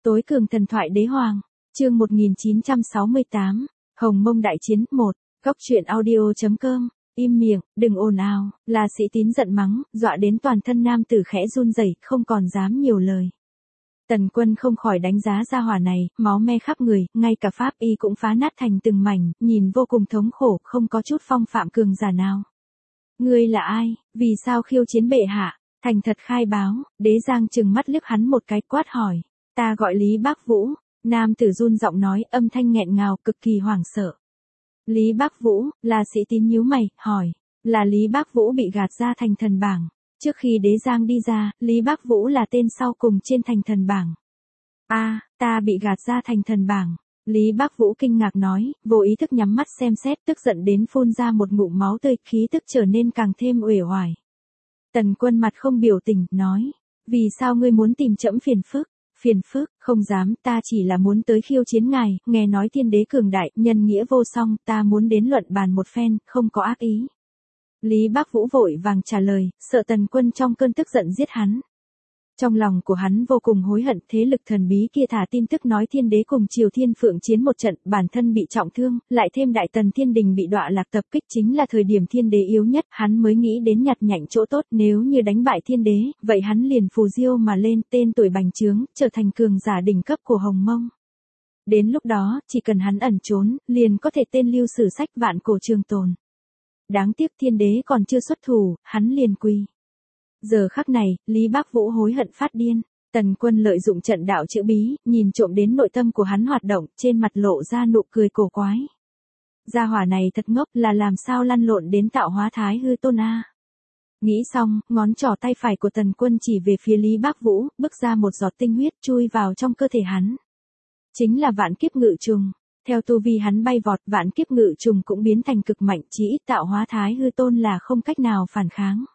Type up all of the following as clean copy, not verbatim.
Tối cường thần thoại đế hoàng, chương 1968, Hồng Mông đại chiến 1, góc truyện audio.com, im miệng, đừng ồn ào, là Sĩ Tín giận mắng, dọa đến toàn thân nam tử khẽ run rẩy, không còn dám nhiều lời. Tần Quân không khỏi đánh giá gia hỏa này, máu me khắp người, ngay cả pháp y cũng phá nát thành từng mảnh, nhìn vô cùng thống khổ, không có chút phong phạm cường giả nào. Ngươi là ai, vì sao khiêu chiến bệ hạ? Thành thật khai báo, Đế Giang trừng mắt liếc hắn một cái quát hỏi. Ta gọi Lý Bác Vũ, nam tử run giọng nói, âm thanh nghẹn ngào, cực kỳ hoảng sợ. Lý Bác Vũ, là Sĩ Tín nhíu mày, hỏi, là Lý Bác Vũ bị gạt ra thành thần bảng. Trước khi Đế Giang đi ra, Lý Bác Vũ là tên sau cùng trên thành thần bảng. Ta bị gạt ra thành thần bảng. Lý Bác Vũ kinh ngạc nói, vô ý thức nhắm mắt xem xét, tức giận đến phun ra một ngụm máu tươi, khí tức trở nên càng thêm uể oải. Tần Quân mặt không biểu tình, nói, vì sao ngươi muốn tìm trẫm phiền phức? Phiền phức, không dám, ta chỉ là muốn tới khiêu chiến ngài, nghe nói thiên đế cường đại, nhân nghĩa vô song, ta muốn đến luận bàn một phen, không có ác ý. Lý Bác Vũ vội vàng trả lời, sợ Tần Quân trong cơn tức giận giết hắn. Trong lòng của hắn vô cùng hối hận, thế lực thần bí kia thả tin tức nói thiên đế cùng Triều Thiên Phượng chiến một trận, bản thân bị trọng thương, lại thêm Đại Tần Thiên Đình bị đọa lạc tập kích, chính là thời điểm thiên đế yếu nhất, hắn mới nghĩ đến nhặt nhạnh chỗ tốt, nếu như đánh bại thiên đế, vậy hắn liền phù diêu mà lên, tên tuổi bành trướng, trở thành cường giả đỉnh cấp của Hồng Mông. Đến lúc đó, chỉ cần hắn ẩn trốn, liền có thể tên lưu sử sách vạn cổ trường tồn. Đáng tiếc thiên đế còn chưa xuất thủ, hắn liền quỳ. Giờ khắc này, Lý Bác Vũ hối hận phát điên. Tần Quân lợi dụng trận đạo chữ bí, nhìn trộm đến nội tâm của hắn hoạt động, trên mặt lộ ra nụ cười cổ quái. Gia hỏa này thật ngốc, là làm sao lăn lộn đến tạo hóa Thái Hư Tôn a. Nghĩ xong, ngón trỏ tay phải của Tần Quân chỉ về phía Lý Bác Vũ, bước ra một giọt tinh huyết chui vào trong cơ thể hắn. Chính là vạn kiếp ngự trùng. Theo tu vi hắn bay vọt, vạn kiếp ngự trùng cũng biến thành cực mạnh, chỉ ít tạo hóa Thái Hư Tôn là không cách nào phản kháng.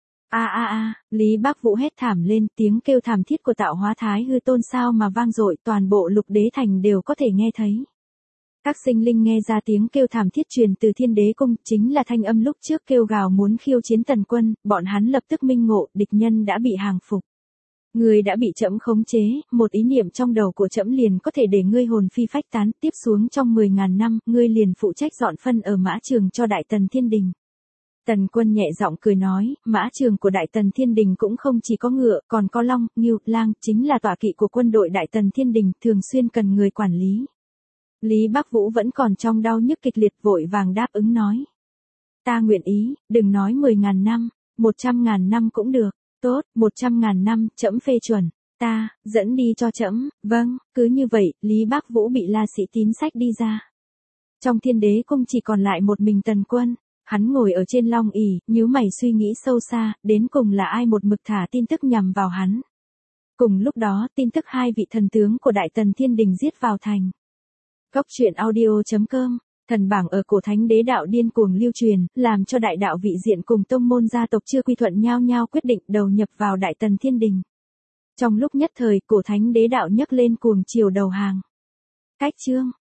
Lý Bác Vũ hét thảm lên, tiếng kêu thảm thiết của tạo hóa Thái Hư Tôn sao mà vang dội, toàn bộ Lục Đế Thành đều có thể nghe thấy. Các sinh linh nghe ra tiếng kêu thảm thiết truyền từ Thiên Đế Cung, chính là thanh âm lúc trước kêu gào muốn khiêu chiến Tần Quân, bọn hắn lập tức minh ngộ, địch nhân đã bị hàng phục. Ngươi đã bị trẫm khống chế, một ý niệm trong đầu của trẫm liền có thể để ngươi hồn phi phách tán, tiếp xuống trong 10.000 năm, ngươi liền phụ trách dọn phân ở mã trường cho Đại Tần Thiên Đình. Tần Quân nhẹ giọng cười nói, mã trường của Đại Tần Thiên Đình cũng không chỉ có ngựa, còn có long, ngưu, lang, chính là tọa kỵ của quân đội Đại Tần Thiên Đình, thường xuyên cần người quản lý. Lý Bác Vũ vẫn còn trong đau nhức kịch liệt, vội vàng đáp ứng nói. Ta nguyện ý, đừng nói 10.000 năm, 100.000 năm cũng được. Tốt, 100.000 năm, trẫm phê chuẩn. Ta, dẫn đi cho trẫm. Vâng, cứ như vậy, Lý Bác Vũ bị La Sĩ Tín xách đi ra. Trong Thiên Đế Cung chỉ còn lại một mình Tần Quân. Hắn ngồi ở trên long ỷ, nhíu mày suy nghĩ sâu xa, đến cùng là ai một mực thả tin tức nhằm vào hắn. Cùng lúc đó, tin tức hai vị thần tướng của Đại Tần Thiên Đình giết vào thành. Góc truyện audio.com, thần bảng ở cổ thánh đế đạo điên cuồng lưu truyền, làm cho đại đạo vị diện cùng tông môn gia tộc chưa quy thuận nhao nhao quyết định đầu nhập vào Đại Tần Thiên Đình. Trong lúc nhất thời, cổ thánh đế đạo nhấc lên cuồng chiều đầu hàng. Cách chương